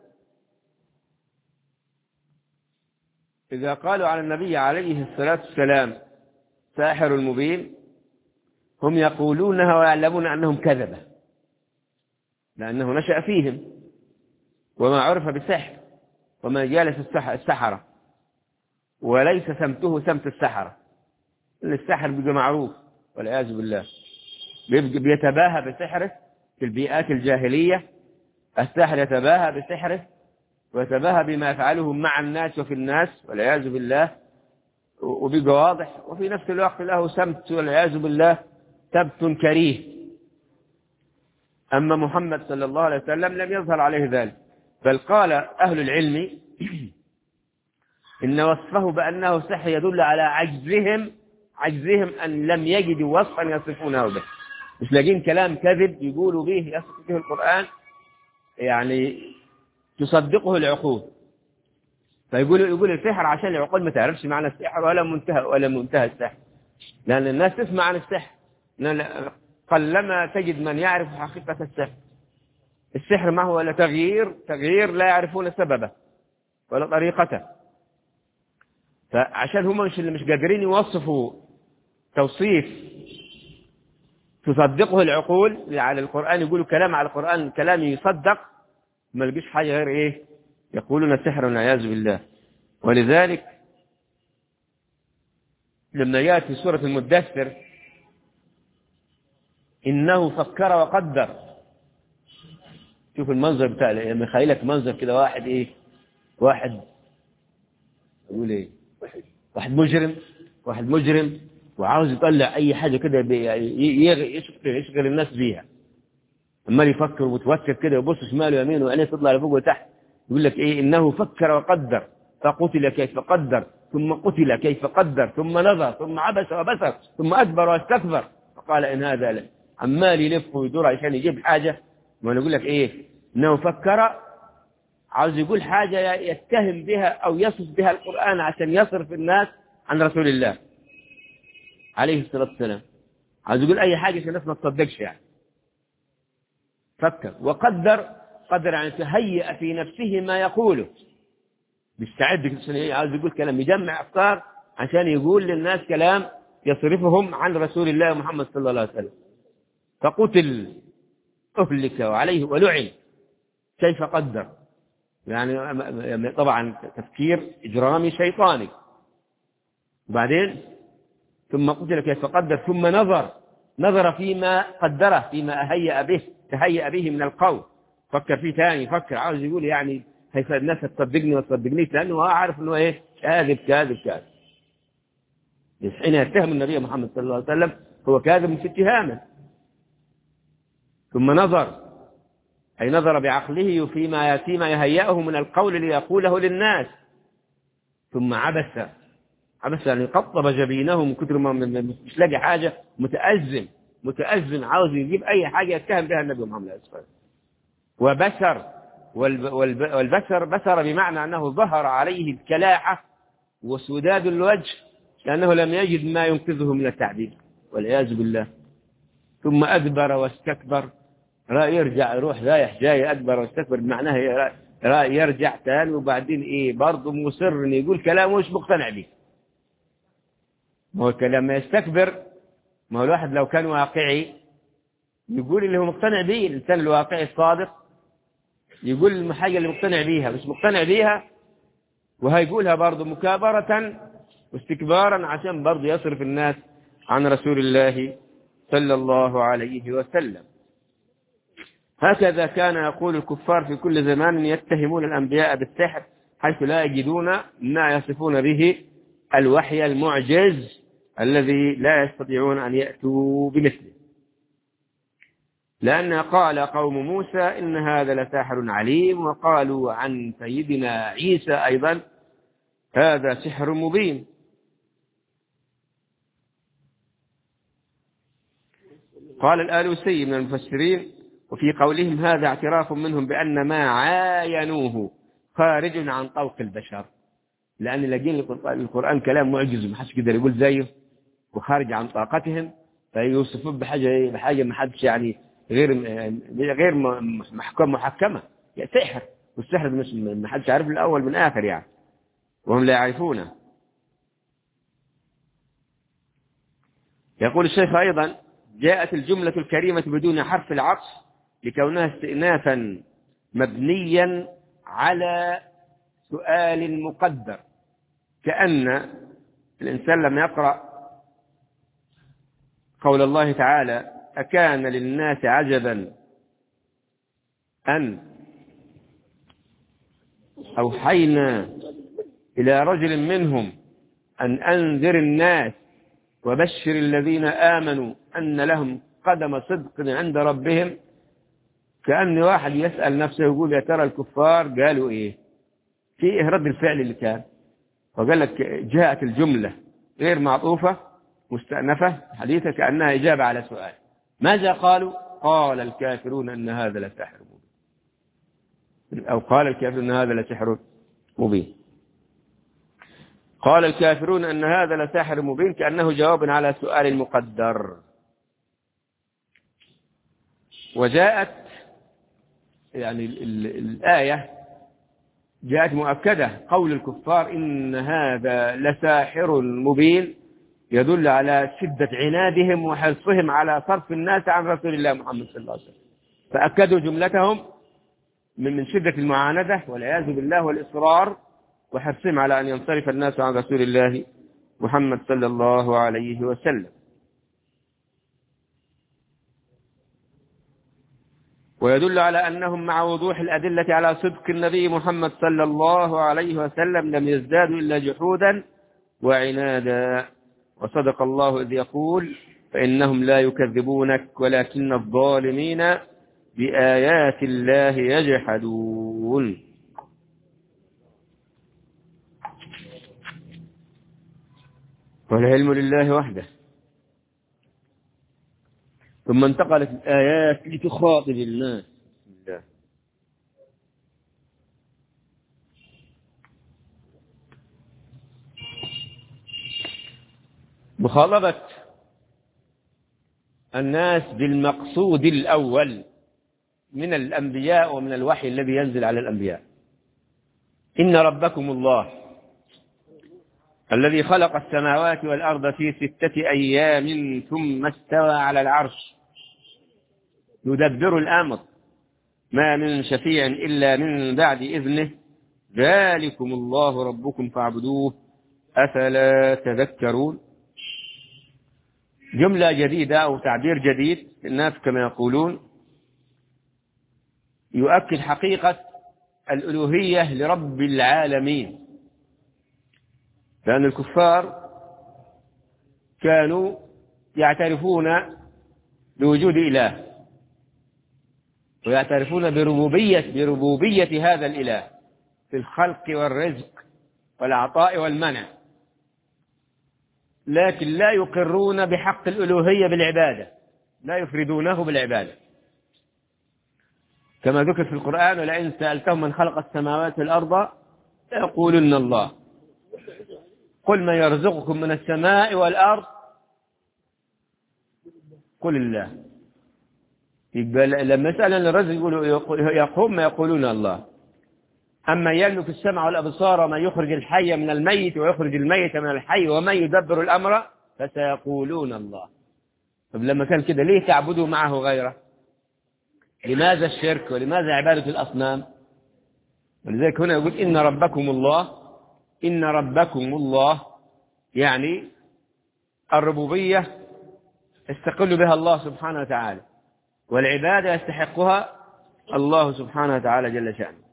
إذا قالوا على النبي عليه الصلاة والسلام ساحر المبين هم يقولونها ويعلمون أنهم كذبة، لأنه نشأ فيهم وما عرف بسحر وما جالس السحرة، وليس سمته سمت السحرة، إن السحر بيبقى معروف والعياذ بالله، بيتباهى بسحره في البيئات الجاهلية. الساحر يتباهى بسحره ويتباهى بما يفعله مع الناس وفي الناس والعياذ بالله، وبيبقى واضح، وفي نفس الوقت له سمت والعياذ بالله سبت كريه. أما محمد صلى الله عليه وسلم لم يظهر عليه ذلك، بل قال أهل العلم إن وصفه بأنه سحر يدل على عجزهم عجزهم أن لم يجدوا وصفا يصفونه به، مش لاقين كلام كذب يقولوا به يصف به القرآن يعني تصدقه العقول. فيقولوا يقول السحر عشان العقول ما تعرفش معنى السحر ولا منتهى ولا منتهى السحر، لأن الناس تسمع عن السحر قلما تجد من يعرف حقيقة السحر. السحر ما هو إلا تغيير تغيير لا يعرفون سببه ولا طريقته. فعشان هم مش اللي مش قادرين يوصفوا توصيف تصدقه العقول على القرآن، يقولوا كلام على القرآن كلام يصدق، ما لقيش حاجة غير إيه؟ يقولون سحر والعياذ بالله. ولذلك لما يأتي سورة المدثر إنه فكر وقدر، شوف المنظر بتاع لما يخيلك منظر كده واحد إيه واحد يقول إيه واحد مجرم واحد مجرم وعاوز يطلع أي حاجة كده يشغل الناس بيها، عمال يفكر ومتوتر كده ويبص شماله ويمينه وعينيه تطلع لفوق وتحت. يقول لك إيه إنه فكر وقدر فقتل كيف قدر ثم قتل كيف قدر ثم نظر ثم عبس وبسر ثم أدبر واستكبر فقال إن هذا له. عمال يلف ويدور عشان يجيب حاجة. ما يقول لك إيه إنه فكر، عاوز يقول حاجة يتهم بها أو يصف بها القرآن عشان يصرف الناس عن رسول الله عليه الصلاة والسلام، عاوز يقول أي حاجة عشان الناس ما تصدقش يعني. فكر وقدر، قدر يعني تهيأ في نفسه ما يقوله، بيستعد عاوز يقول كلام يجمع أفكار عشان يقول للناس كلام يصرفهم عن رسول الله محمد صلى الله عليه وسلم. فقتل أهلك وعليه ولعن كيف قدر، يعني طبعا تفكير إجرامي شيطاني. وبعدين ثم قتل كيف قدر ثم نظر نظر فيما قدره فيما أهيأ به تهيأ به من القول، فكر فيه ثاني فكر عاوز يقول يعني هيف الناس تصدقني وتصدقنيش لأنه هو عارف أنه إيه كاذب كاذب كاذب. حين يتهم النبي محمد صلى الله عليه وسلم هو كاذب في اتهامه. ثم نظر أي نظر بعقله فيما يأتي ما يهيأه من القول ليقوله للناس. ثم عبس عبس يعني قطب جبينه من كثر ما مش لاقي حاجة، متأزم متأزم عاوز يجيب أي حاجة يتهم بها النبي محمد صلى الله عليه وسلم. وبشر والبشر بشر بمعنى أنه ظهر عليه الكلاحة وسداد الوجه لأنه لم يجد ما ينقذه من التعذيب والعياذ بالله. ثم أدبر واستكبر، رأي يرجع يروح رايح جاي أدبر واستكبر بمعناه رأي يرجع تاني وبعدين إيه برضه مصر إن يقول كلامه مش مقتنع به. ما هو لما يستكبر، ما هو الواحد لو كان واقعي يقول اللي هو مقتنع به، الإنسان الواقعي الصادق يقول الحاجة اللي مقتنع بيها مش مقتنع بيها وهيقولها برضه مكابرة واستكبارا عشان برضه يصرف الناس عن رسول الله صلى الله عليه وسلم. هكذا كان يقول الكفار في كل زمان يتهمون الأنبياء بالسحر حيث لا يجدون ما يصفون به الوحي المعجز الذي لا يستطيعون أن يأتوا بمثله. لأن قال قوم موسى إن هذا لساحر عليم، وقالوا عن سيدنا عيسى أيضا هذا سحر مبين. قال الآلوسي من المفسرين وفي قولهم هذا اعتراف منهم بأن ما عاينوه خارج عن طوق البشر، لأن لاقين القرآن كلام معجز ما حدش يقدر يقول زيه وخارج عن طاقتهم، فيوصفون بحاجة بحاجة ما حدش يعني غير غير محكم محكمة يعني سحر، والسحر مش ما حدش عارف الأول من آخر يعني وهم لا يعرفونه. يقول الشيخ أيضا جاءت الجملة الكريمة بدون حرف العطف لكونها استئنافا مبنيا على سؤال مقدر، كأن الإنسان لما يقرأ قول الله تعالى أكان للناس عجبا أن أوحينا إلى رجل منهم أن أنذر الناس وبشر الذين آمنوا أن لهم قدم صدق عند ربهم. كأن واحد يسأل نفسه يقول يا ترى الكفار قالوا إيه في إيه رد الفعل اللي كان وقال لك جاءت الجملة غير معطوفة مستأنفة حديثة كأنها إجابة على سؤال. ماذا قالوا؟ قال الكافرون أن هذا لساحر مبين، أو قال الكافرون أن هذا لسحر مبين. قال الكافرون أن هذا لساحر مبين كأنه جواب على سؤال مقدر. وجاءت يعني الآية جاءت مؤكدة، قول الكفار إن هذا لساحر مبين يدل على شدة عنادهم وحرصهم على صرف الناس عن رسول الله محمد صلى الله عليه وسلم، فأكدوا جملتهم من شدة المعاندة والعياذ بالله والإصرار وحرصهم على أن ينصرف الناس عن رسول الله محمد صلى الله عليه وسلم. ويدل على أنهم مع وضوح الأدلة على صدق النبي محمد صلى الله عليه وسلم لم يزدادوا إلا جحودا وعنادا. وصدق الله إذ يقول فإنهم لا يكذبونك ولكن الظالمين بآيات الله يجحدون. والعلم لله وحده. ثم انتقلت الآيات لتخاطب الناس. مخاطبة الناس بالمقصود الأول من الأنبياء ومن الوحي الذي ينزل على الأنبياء. إن ربكم الله الذي خلق السماوات والأرض في ستة أيام ثم استوى على العرش يدبر الأمر ما من شفيع إلا من بعد إذنه ذلكم الله ربكم فاعبدوه أفلا تذكرون. جملة جديدة أو تعبير جديد الناس كما يقولون يؤكد حقيقة الألوهية لرب العالمين، لأن الكفار كانوا يعترفون بوجود إله ويعترفون بربوبية بربوبية هذا الإله في الخلق والرزق والعطاء والمنع، لكن لا يقرون بحق الألوهية بالعبادة، لا يفردونه بالعبادة، كما ذكر في القرآن ولئن سألتهم من خلق السماوات والأرض يقولون الله قل من يرزقكم من السماء والأرض قل الله. لما يسأل عن الرزق يقوم ما يقولون الله. أما يملك السمع والأبصار ومن يخرج الحي من الميت ويخرج الميت من الحي ومن يدبر الأمر فسيقولون الله. طب لما كان كده ليه تعبدوا معه غيره؟ لماذا الشرك ولماذا عبادة الأصنام؟ ولذلك هنا يقول إن ربكم الله، إن ربكم الله يعني الربوبية يستقل بها الله سبحانه وتعالى، والعبادة يستحقها الله سبحانه وتعالى جل شأنه.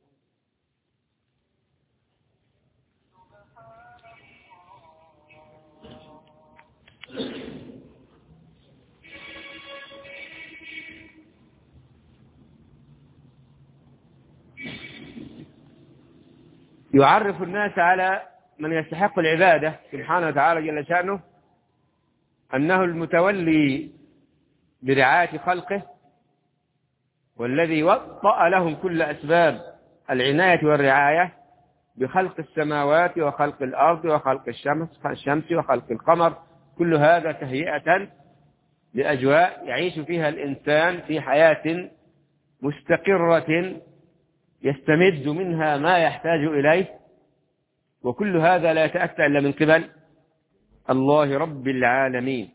يعرف الناس على من يستحق العبادة سبحانه وتعالى جل شأنه أنه المتولي برعاية خلقه، والذي وطأ لهم كل أسباب العناية والرعاية بخلق السماوات وخلق الأرض وخلق الشمس الشمس وخلق القمر، كل هذا تهيئة لأجواء يعيش فيها الإنسان في حياة مستقرة يستمد منها ما يحتاج إليه، وكل هذا لا يتأتى إلا من قبل الله رب العالمين.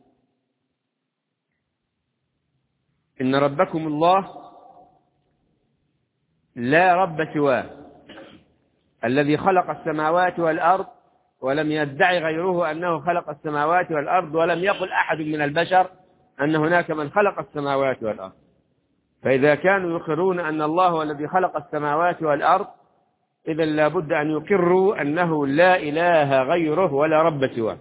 إن ربكم الله لا رب سواه الذي خلق السماوات والأرض ولم يدعي غيره أنه خلق السماوات والأرض، ولم يقل أحد من البشر أن هناك من خلق السماوات والأرض. فإذا كانوا يقرون أن الله هو الذي خلق السماوات والأرض إذا لابد أن يقروا أنه لا إله غيره ولا رب سواه.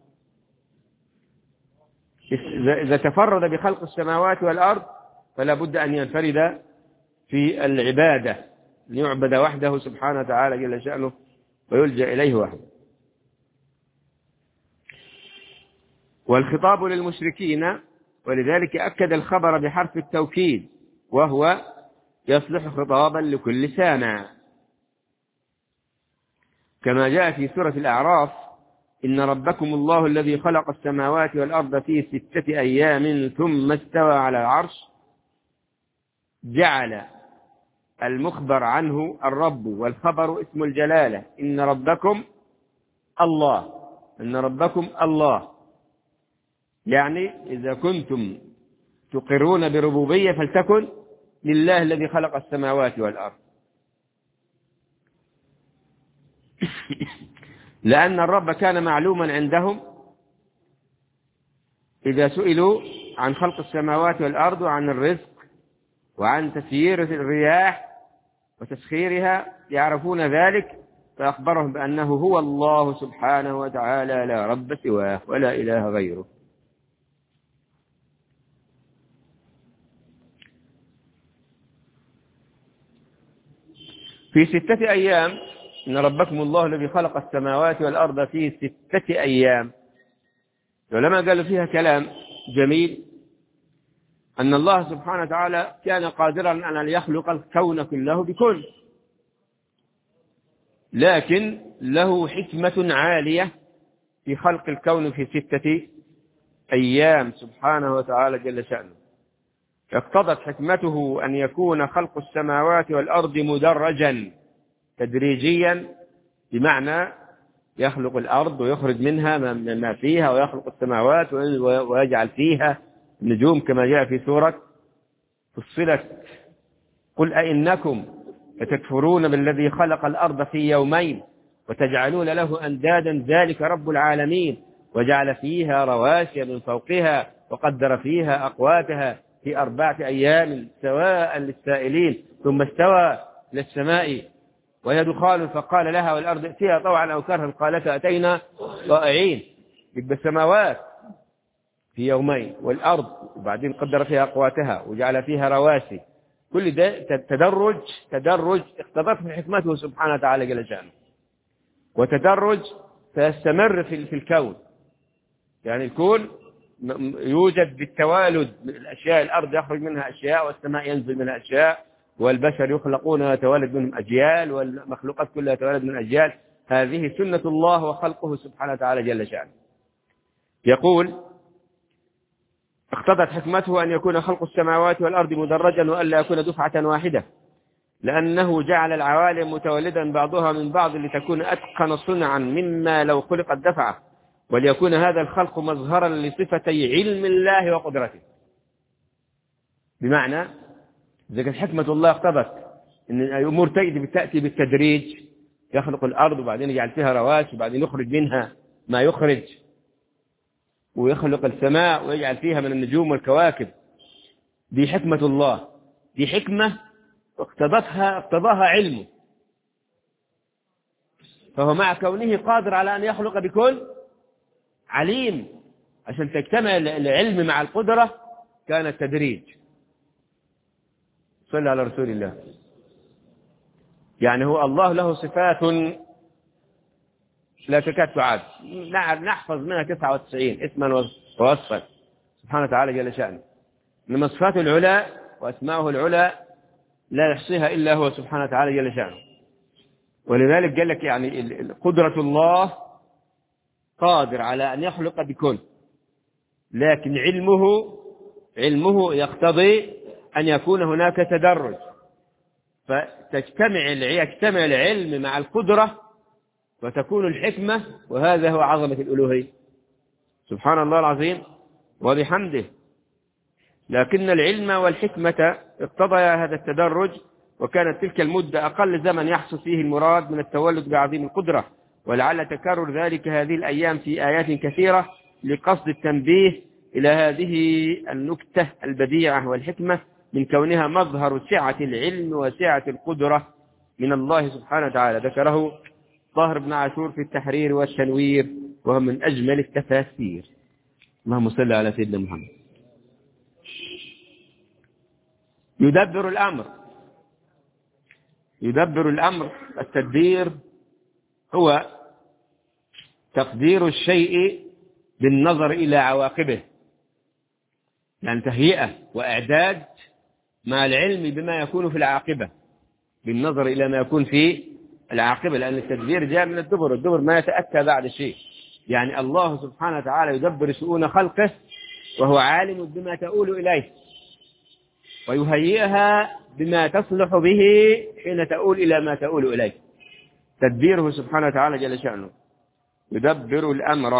إذا تفرد بخلق السماوات والأرض فلا بد أن ينفرد في العبادة، ليعبد وحده سبحانه وتعالى جل شأنه ويلجأ إليه وحده. والخطاب للمشركين، ولذلك أكد الخبر بحرف التوكيد، وهو يصلح خطابا لكل سامع، كما جاء في سورة الأعراف: إن ربكم الله الذي خلق السماوات والأرض في ستة أيام ثم استوى على العرش. جعل المخبر عنه الرب، والخبر اسم الجلالة، إن ربكم الله، إن ربكم الله، يعني إذا كنتم تقرون بربوبية فلتكن لله الذي خلق السماوات والأرض. لأن الرب كان معلوما عندهم إذا سئلوا عن خلق السماوات والأرض وعن الرزق وعن تسيير الرياح وتسخيرها، يعرفون ذلك، فأخبرهم بأنه هو الله سبحانه وتعالى لا رب سواه ولا إله غيره. في ستة أيام، إن ربكم الله الذي خلق السماوات والأرض في ستة أيام. العلماء قالوا فيها كلام جميل، أن الله سبحانه وتعالى كان قادرا على أن يخلق الكون كله بكل، لكن له حكمة عالية في خلق الكون في ستة أيام سبحانه وتعالى جل شأنه. اقتضت حكمته أن يكون خلق السماوات والأرض مدرجا تدريجيا، بمعنى يخلق الأرض ويخرج منها ما فيها، ويخلق السماوات ويجعل فيها النجوم، كما جاء في سورة فصلت: قل أئنكم لتكفرون بالذي خلق الأرض في يومين وتجعلون له أندادا ذلك رب العالمين وجعل فيها رواسي من فوقها وقدر فيها أقواتها في أربعة أيام سواء للسائلين، ثم استوى إلى السماء وهي دخان فقال لها والأرض ائتيها طوعا أو كرها قالتا أتينا طائعين. يبقى السماوات في يومين، والأرض وبعدين قدر فيها أقواتها وجعل فيها رواسي، كل ده تدرج تدرج اقتضته حكمته سبحانه وتعالى جل شأنه، وتدرج فيستمر في في الكون. يعني الكون يوجد بالتوالد من الأشياء، الأرض يخرج منها أشياء والسماء ينزل منها أشياء، والبشر يخلقون ويتولد منهم أجيال، والمخلوقات كلها تتولد من أجيال. هذه سنة الله وخلقه سبحانه وتعالى جل شأنه. يقول: اقتضت حكمته أن يكون خلق السماوات والأرض مدرجا وألا يكون دفعة واحدة، لأنه جعل العوالم متولدا بعضها من بعض لتكون أتقن صنعا مما لو خلقت دفعة، وليكون هذا الخلق مظهرا لصفتي علم الله وقدرته. بمعنى إذا كانت حكمة الله اقتضت أن الأمور تأتي بالتدريج، يخلق الأرض وبعدين يجعل فيها رواسي وبعدين يخرج منها ما يخرج، ويخلق السماء ويجعل فيها من النجوم والكواكب، دي حكمة الله، دي حكمة اقتضتها اقتضاها علمه، فهو مع كونه قادر على أن يخلق بكل عليم. عشان تجتمع العلم مع القدرة كان التدريج. صلى على رسول الله. يعني هو الله له صفات لا تكاد تعد، نحفظ منها تسعة وتسعين اسما ووصفا سبحانه وتعالى جل شأنه، إنما صفاته العلى وأسماؤه العلى لا يحصيها إلا هو سبحانه وتعالى جل شأنه. ولذلك قال لك يعني قدرة الله قادر على أن يخلق بكل، لكن علمه علمه يقتضي أن يكون هناك تدرج، فتجتمع يجتمع العلم مع القدرة وتكون الحكمة، وهذا هو عظمة الألوهية سبحان الله العظيم وبحمده. لكن العلم والحكمة اقتضيا هذا التدرج، وكانت تلك المدة أقل زمن يحصل فيه المراد من التولد بعظيم القدرة، ولعل تكرر ذلك هذه الأيام في آيات كثيرة لقصد التنبيه إلى هذه النكتة البديعة والحكمة من كونها مظهر سعة العلم وسعة القدرة من الله سبحانه وتعالى. ذكره طاهر بن عاشور في التحرير والتنوير، وهو من أجمل التفاسير. اللهم صل على سيدنا محمد. يدبر الأمر. يدبر الأمر، التدبير هو تقدير الشيء بالنظر إلى عواقبه، يعني تهيئة وإعداد مع العلم بما يكون في العاقبة، بالنظر إلى ما يكون في العاقبة، لأن التدبير جاء من الدبر، الدبر ما يتأتى بعد شيء. يعني الله سبحانه وتعالى يدبر شؤون خلقه وهو عالم بما تؤول إليه، ويهيئها بما تصلح به حين تؤول إلى ما تؤول إليه. تدبيره سبحانه وتعالى جل شأنه يدبر الأمر،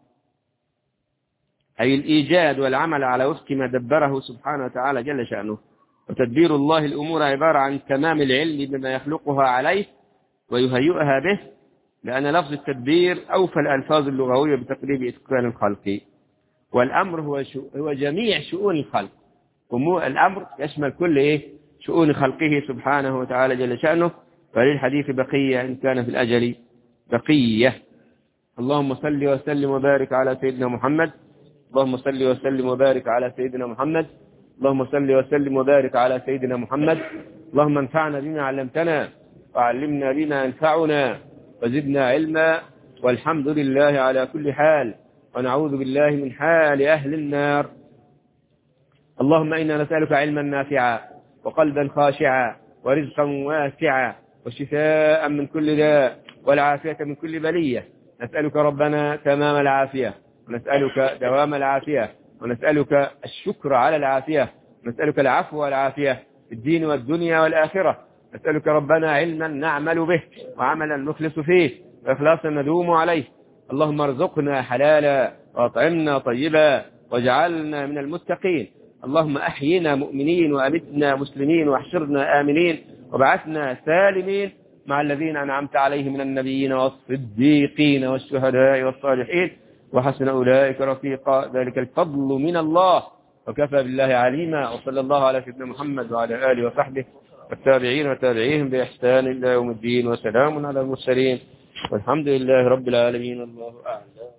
أي الإيجاد والعمل على وفق ما دبره سبحانه وتعالى جل شأنه. وتدبير الله الأمور عبارة عن تمام العلم بما يخلقها عليه ويهيئها به، لأن لفظ التدبير أوفى الألفاظ اللغوية بتقريب إتقان الخلق. والأمر هو هو جميع شؤون الخلق، الأمر يشمل كل إيه؟ شؤون خلقه سبحانه وتعالى جل شأنه. فللحديث بقية إن كان في الأجل بقية. اللهم صل وسلم وبارك على سيدنا محمد. اللهم صل وسلم وبارك على سيدنا محمد. اللهم صل وسلم وبارك على سيدنا محمد. اللهم انفعنا بما علمتنا وعلمنا بما ينفعنا وزدنا علما، والحمد لله على كل حال، ونعوذ بالله من حال أهل النار. اللهم إنا نسألك علما نافعا وقلبا خاشعا ورزقا واسعا وشفاء من كل داء والعافية من كل بلية. نسألك ربنا تمام العافية، ونسألك دوام العافية، ونسألك الشكر على العافية، ونسألك العفو والعافية في الدين والدنيا والآخرة. نسألك ربنا علما نعمل به وعملا نخلص فيه وإخلاصا ندوم عليه. اللهم ارزقنا حلالا وأطعمنا طيبا واجعلنا من المتقين. اللهم أحينا مؤمنين وأمتنا مسلمين واحشرنا آمنين وابعثنا سالمين مع الذين أنعمت عليهم من النبيين والصديقين والشهداء والصالحين، وحسن أولئك رفيقا. ذلك الفضل من الله وكفى بالله عليما. وصلى الله على سيدنا محمد وعلى آله وصحبه والتابعين وتابعيهم بإحسان إلى يوم الدين، وسلام على المرسلين والحمد لله رب العالمين. الله أعلم.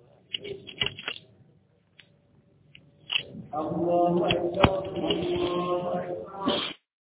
الله أكبر. الله أكبر.